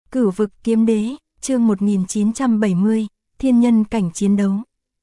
Cửu vực kiếm đế, chương 1970, thiên nhân cảnh chiến đấu.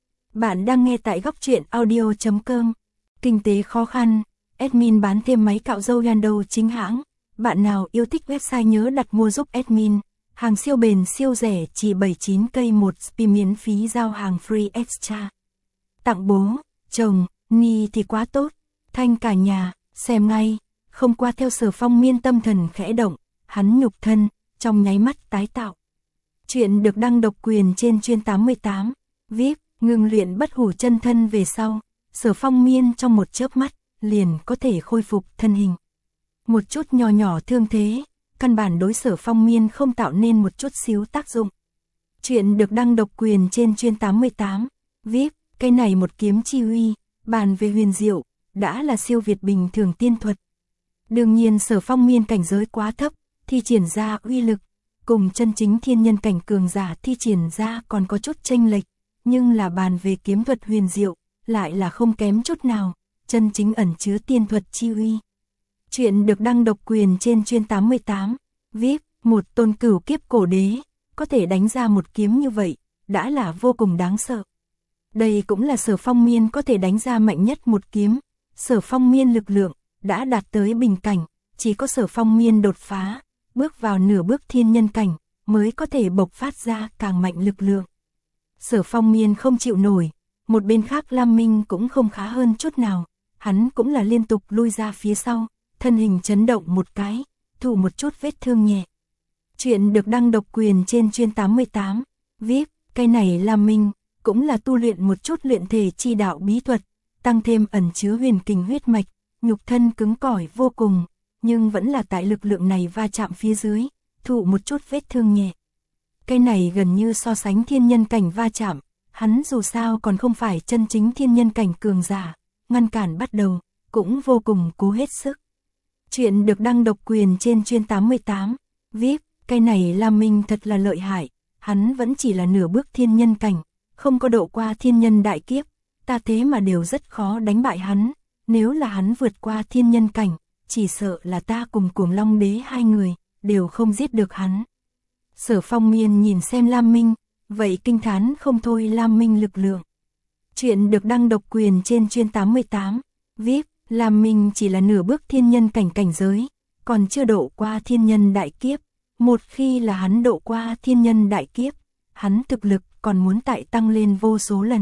Bạn đang nghe tại góc truyện audio.com. Kinh tế khó khăn, admin bán thêm máy cạo râu Yando chính hãng. Bạn nào yêu thích website nhớ đặt mua giúp admin. Hàng siêu bền siêu rẻ chỉ 79k một spi miễn phí giao hàng free extra. Tặng bố, chồng, ni thì quá tốt. Thanh cả nhà, xem ngay. Không qua theo Sở Phong Miên tâm thần khẽ động, hắn nhục thân trong nháy mắt tái tạo. Chuyện được đăng độc quyền trên chuyên 88, VIP, ngừng luyện bất hủ chân thân về sau, Sở Phong Miên trong một chớp mắt, liền có thể khôi phục thân hình. Một chút nhỏ nhỏ thương thế, căn bản đối Sở Phong Miên không tạo nên một chút xíu tác dụng. Chuyện được đăng độc quyền trên chuyên 88, VIP, cái này một kiếm chi uy, bàn về huyền diệu, đã là siêu việt bình thường tiên thuật. Đương nhiên Sở Phong Miên cảnh giới quá thấp, thi triển ra uy lực, cùng chân chính thiên nhân cảnh cường giả thi triển ra còn có chút chênh lệch, nhưng là bàn về kiếm thuật huyền diệu, lại là không kém chút nào, chân chính ẩn chứa tiên thuật chi uy. Chuyện được đăng độc quyền trên chuyên 88, VIP, một tôn cửu kiếp cổ đế, có thể đánh ra một kiếm như vậy, đã là vô cùng đáng sợ. Đây cũng là Sở Phong Miên có thể đánh ra mạnh nhất một kiếm, Sở Phong Miên lực lượng đã đạt tới bình cảnh, chỉ có Sở Phong Miên đột phá, bước vào nửa bước thiên nhân cảnh, mới có thể bộc phát ra càng mạnh lực lượng. Sở Phong Miên không chịu nổi, một bên khác Lam Minh cũng không khá hơn chút nào, hắn cũng là liên tục lui ra phía sau, thân hình chấn động một cái, thụ một chút vết thương nhẹ. Chuyện được đăng độc quyền trên chuyên 88, VIP, cái này Lam Minh, cũng là tu luyện một chút luyện thể chi đạo bí thuật, tăng thêm ẩn chứa huyền kình huyết mạch, nhục thân cứng cỏi vô cùng, nhưng vẫn là tại lực lượng này va chạm phía dưới, thụ một chút vết thương nhẹ. Cái này gần như so sánh thiên nhân cảnh va chạm, hắn dù sao còn không phải chân chính thiên nhân cảnh cường giả, ngăn cản bắt đầu, cũng vô cùng cố hết sức. Chuyện được đăng độc quyền trên chuyên 88, VIP, cái này Lam Minh thật là lợi hại, hắn vẫn chỉ là nửa bước thiên nhân cảnh, không có độ qua thiên nhân đại kiếp, ta thế mà đều rất khó đánh bại hắn, nếu là hắn vượt qua thiên nhân cảnh, chỉ sợ là ta cùng Cuồng Long Đế hai người, đều không giết được hắn. Sở Phong Miên nhìn xem Lam Minh, vậy kinh thán không thôi Lam Minh lực lượng. Chuyện được đăng độc quyền trên chuyên 88, VIP, Lam Minh chỉ là nửa bước thiên nhân cảnh cảnh giới, còn chưa độ qua thiên nhân đại kiếp, một khi là hắn độ qua thiên nhân đại kiếp, hắn thực lực còn muốn tại tăng lên vô số lần.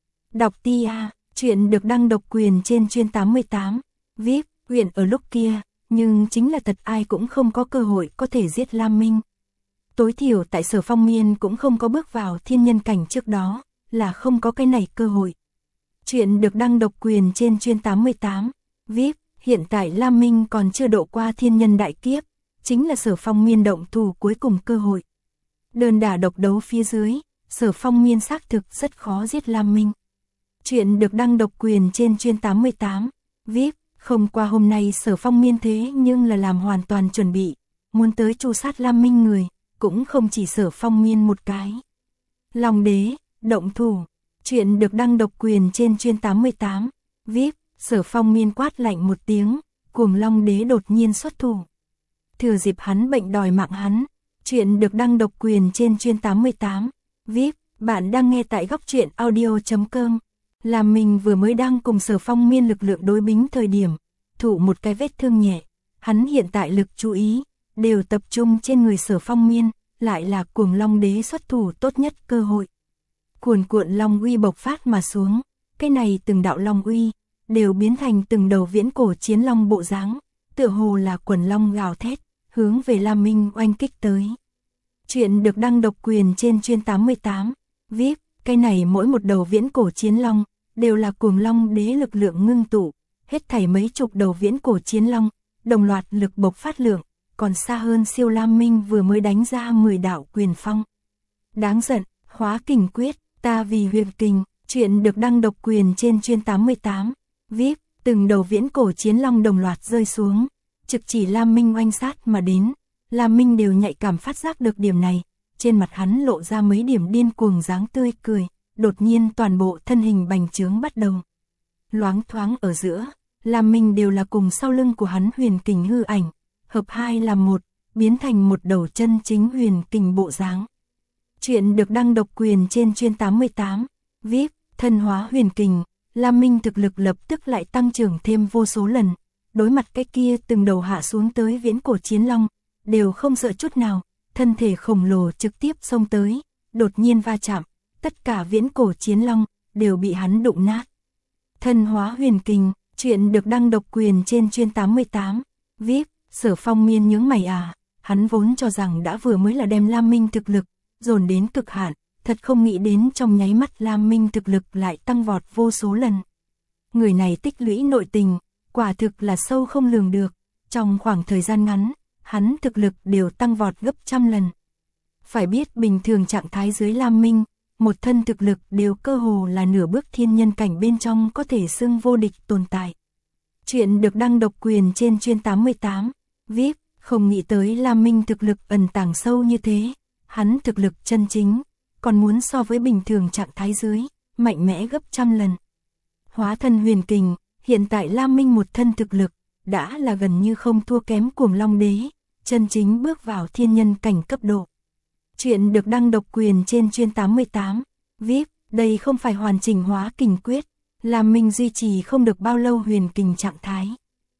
Đọc tia, chuyện được đăng độc quyền trên chuyên 88, VIP, huyện ở lúc kia, nhưng chính là thật ai cũng không có cơ hội có thể giết Lam Minh. Tối thiểu tại Sở Phong Miên cũng không có bước vào thiên nhân cảnh trước đó, là không có cái này cơ hội. Chuyện được đăng độc quyền trên chuyên 88, VIP, hiện tại Lam Minh còn chưa độ qua thiên nhân đại kiếp, chính là Sở Phong Miên động thủ cuối cùng cơ hội. Đơn đả độc đấu phía dưới, Sở Phong Miên xác thực rất khó giết Lam Minh. Chuyện được đăng độc quyền trên chuyên 88, VIP, không qua hôm nay Sở Phong Miên thế nhưng là làm hoàn toàn chuẩn bị, muốn tới tru sát Lam Minh người, cũng không chỉ Sở Phong Miên một cái. Long Đế, động thủ, chuyện được đăng độc quyền trên chuyên 88, VIP, Sở Phong Miên quát lạnh một tiếng, Cuồng Long Đế đột nhiên xuất thủ. Thừa dịp hắn bệnh đòi mạng hắn, chuyện được đăng độc quyền trên chuyên 88, VIP, bạn đang nghe tại góc truyện audio.com. Lam Minh vừa mới đang cùng Sở Phong Miên lực lượng đối bính thời điểm, thụ một cái vết thương nhẹ, hắn hiện tại lực chú ý, đều tập trung trên người Sở Phong Miên, lại là Cuồng Long Đế xuất thủ tốt nhất cơ hội. Cuồn cuộn long uy bộc phát mà xuống, cái này từng đạo long uy, đều biến thành từng đầu viễn cổ chiến long bộ dáng, tựa hồ là quần long gào thét, hướng về Lam Minh oanh kích tới. Chuyện được đăng độc quyền trên chuyên 88, VIP, cái này mỗi một đầu viễn cổ chiến long, đều là Cuồng Long Đế lực lượng ngưng tụ, hết thảy mấy chục đầu viễn cổ chiến long, đồng loạt lực bộc phát lượng, còn xa hơn siêu Lam Minh vừa mới đánh ra 10 đạo quyền phong. Đáng giận, hóa kình quyết, ta vì huyền kình, chuyện được đăng độc quyền trên chuyên 88, VIP, từng đầu viễn cổ chiến long đồng loạt rơi xuống, trực chỉ Lam Minh oanh sát mà đến, Lam Minh đều nhạy cảm phát giác được điểm này, trên mặt hắn lộ ra mấy điểm điên cuồng dáng tươi cười, đột nhiên toàn bộ thân hình bành trướng bắt đầu. Loáng thoáng ở giữa, Lam Minh đều là cùng sau lưng của hắn huyền kình hư ảnh, hợp hai làm một, biến thành một đầu chân chính huyền kình bộ dáng. Chuyện được đăng độc quyền trên chuyên 88, VIP, thân hóa huyền kình, Lam Minh thực lực lập tức lại tăng trưởng thêm vô số lần, đối mặt cái kia từng đầu hạ xuống tới viễn cổ chiến long, đều không sợ chút nào, thân thể khổng lồ trực tiếp xông tới, đột nhiên va chạm, tất cả viễn cổ chiến long đều bị hắn đụng nát. Thân hóa huyền kình, chuyện được đăng độc quyền trên chuyên 88, VIP, Sở Phong Miên nhướng mày hắn vốn cho rằng đã vừa mới là đem Lam Minh thực lực dồn đến cực hạn, thật không nghĩ đến trong nháy mắt Lam Minh thực lực lại tăng vọt vô số lần. Người này tích lũy nội tình, quả thực là sâu không lường được, trong khoảng thời gian ngắn, hắn thực lực đều tăng vọt gấp trăm lần. Phải biết bình thường trạng thái dưới Lam Minh, một thân thực lực đều cơ hồ là nửa bước thiên nhân cảnh bên trong có thể xưng vô địch tồn tại. Chuyện được đăng độc quyền trên chuyên 88, VIP, không nghĩ tới Lam Minh thực lực ẩn tàng sâu như thế, hắn thực lực chân chính, còn muốn so với bình thường trạng thái dưới, mạnh mẽ gấp trăm lần. Hóa thân huyền kình, hiện tại Lam Minh một thân thực lực, đã là gần như không thua kém Cuồng Long Đế, chân chính bước vào thiên nhân cảnh cấp độ. Chuyện được đăng độc quyền trên chuyên 88, VIP, đây không phải hoàn chỉnh hóa kình quyết, Lam Minh duy trì không được bao lâu huyền kình trạng thái.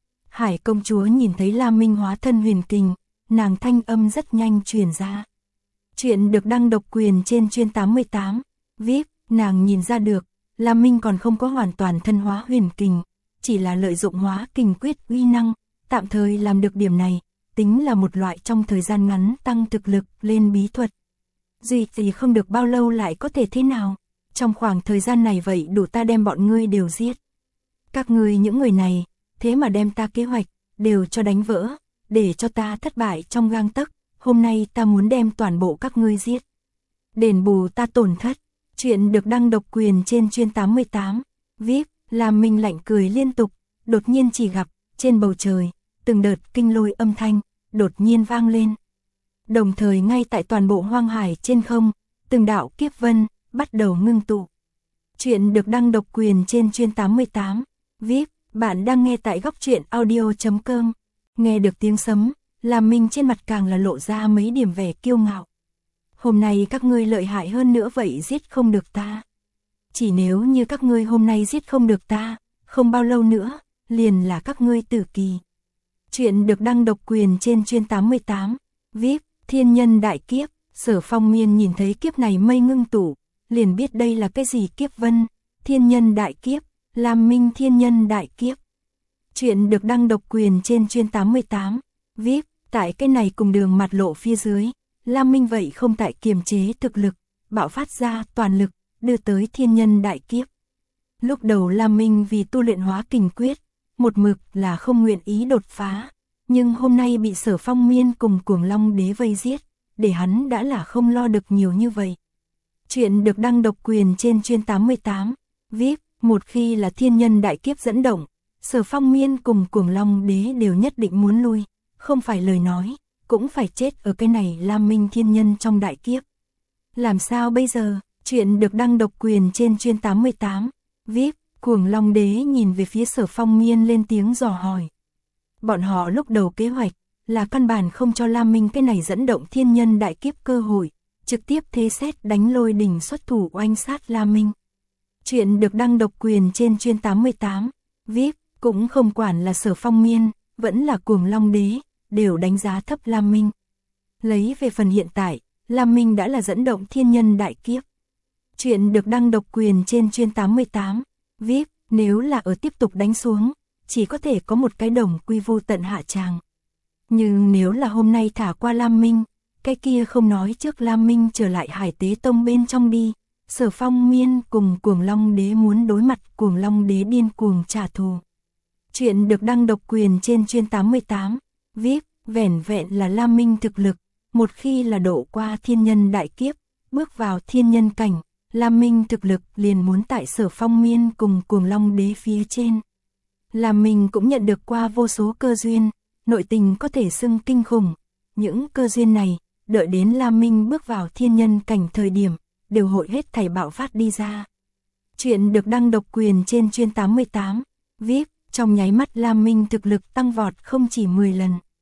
Hải công chúa nhìn thấy Lam Minh hóa thân huyền kình, nàng thanh âm rất nhanh truyền ra. Chuyện được đăng độc quyền trên chuyên 88, VIP, nàng nhìn ra được, Lam Minh còn không có hoàn toàn thân hóa huyền kình, chỉ là lợi dụng hóa kình quyết uy năng, tạm thời làm được điểm này, tính là một loại trong thời gian ngắn tăng thực lực lên bí thuật. Duy trì không được bao lâu lại có thể thế nào, trong khoảng thời gian này vậy đủ ta đem bọn ngươi đều giết. Các ngươi những người này, thế mà đem ta kế hoạch, đều cho đánh vỡ, để cho ta thất bại trong gang tấc, hôm nay ta muốn đem toàn bộ các ngươi giết. Đền bù ta tổn thất, chuyện được đăng độc quyền trên chuyên 88, VIP, Lam Minh lạnh cười liên tục, đột nhiên chỉ gặp, trên bầu trời, từng đợt kinh lôi âm thanh, đột nhiên vang lên. Đồng thời ngay tại toàn bộ hoang hải trên không, từng đạo kiếp vân, bắt đầu ngưng tụ. Chuyện được đăng độc quyền trên chuyên 88, VIP, bạn đang nghe tại góc truyện audio.com, nghe được tiếng sấm, Lam Minh trên mặt càng là lộ ra mấy điểm vẻ kiêu ngạo. Hôm nay các ngươi lợi hại hơn nữa vậy giết không được ta. Chỉ nếu như các ngươi hôm nay giết không được ta, không bao lâu nữa, liền là các ngươi tử kỳ. Chuyện được đăng độc quyền trên chuyên 88, VIP, thiên nhân đại kiếp, Sở Phong Miên nhìn thấy kiếp này mây ngưng tụ, liền biết đây là cái gì kiếp vân, thiên nhân đại kiếp, Lam Minh thiên nhân đại kiếp. Chuyện được đăng độc quyền trên chuyên 88, VIP, tại cái này cùng đường mặt lộ phía dưới, Lam Minh vậy không tại kiềm chế thực lực, bạo phát ra toàn lực, đưa tới thiên nhân đại kiếp. Lúc đầu Lam Minh vì tu luyện hóa kình quyết, một mực là không nguyện ý đột phá, nhưng hôm nay bị Sở Phong Miên cùng Cuồng Long Đế vây giết, để hắn đã là không lo được nhiều như vậy. Chuyện được đăng độc quyền trên chuyên 88, VIP, một khi là thiên nhân đại kiếp dẫn động, Sở Phong Miên cùng Cuồng Long Đế đều nhất định muốn lui, không phải lời nói, cũng phải chết ở cái này Lam Minh thiên nhân trong đại kiếp. Làm sao bây giờ? Chuyện được đăng độc quyền trên chuyên 88, VIP, Cuồng Long Đế nhìn về phía Sở Phong Miên lên tiếng dò hỏi. Bọn họ lúc đầu kế hoạch là căn bản không cho Lam Minh cái này dẫn động thiên nhân đại kiếp cơ hội, trực tiếp thế xét đánh lôi đỉnh xuất thủ oanh sát Lam Minh. Chuyện được đăng độc quyền trên chuyên 88, VIP, cũng không quản là Sở Phong Miên, vẫn là Cuồng Long Đế, đều đánh giá thấp Lam Minh. Lấy về phần hiện tại, Lam Minh đã là dẫn động thiên nhân đại kiếp. Chuyện được đăng độc quyền trên chuyên 88, VIP, nếu là ở tiếp tục đánh xuống, chỉ có thể có một cái đồng quy vô tận hạ tràng. Nhưng nếu là hôm nay thả qua Lam Minh, cái kia không nói trước Lam Minh trở lại Hải Tế Tông bên trong đi, Sở Phong Miên cùng Cuồng Long Đế muốn đối mặt Cuồng Long Đế điên cuồng trả thù. Chuyện được đăng độc quyền trên chuyên 88, VIP, vẻn vẹn là Lam Minh thực lực, một khi là độ qua thiên nhân đại kiếp, bước vào thiên nhân cảnh, Lam Minh thực lực liền muốn tại Sở Phong Miên cùng Cuồng Long Đế phía trên. Lam Minh cũng nhận được qua vô số cơ duyên, nội tình có thể xưng kinh khủng, những cơ duyên này, đợi đến Lam Minh bước vào thiên nhân cảnh thời điểm, đều hội hết thảy bạo phát đi ra. Chuyện được đăng độc quyền trên chuyên 88, VIP, trong nháy mắt Lam Minh thực lực tăng vọt không chỉ 10 lần.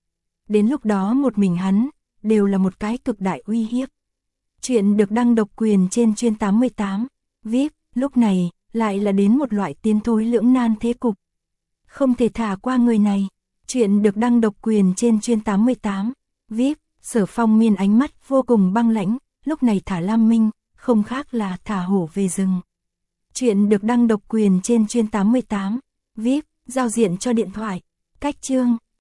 đến lúc đó một mình hắn, đều là một cái cực đại uy hiếp. Chuyện được đăng độc quyền trên chuyên 88, VIP, lúc này, lại là đến một loại tiến thối lưỡng nan thế cục. Không thể thả qua người này. Chuyện được đăng độc quyền trên chuyên 88, VIP, Sở Phong Miên ánh mắt vô cùng băng lãnh, lúc này thả Lam Minh, không khác là thả hổ về rừng. Chuyện được đăng độc quyền trên chuyên 88, VIP, giao diện cho điện thoại, cách chương.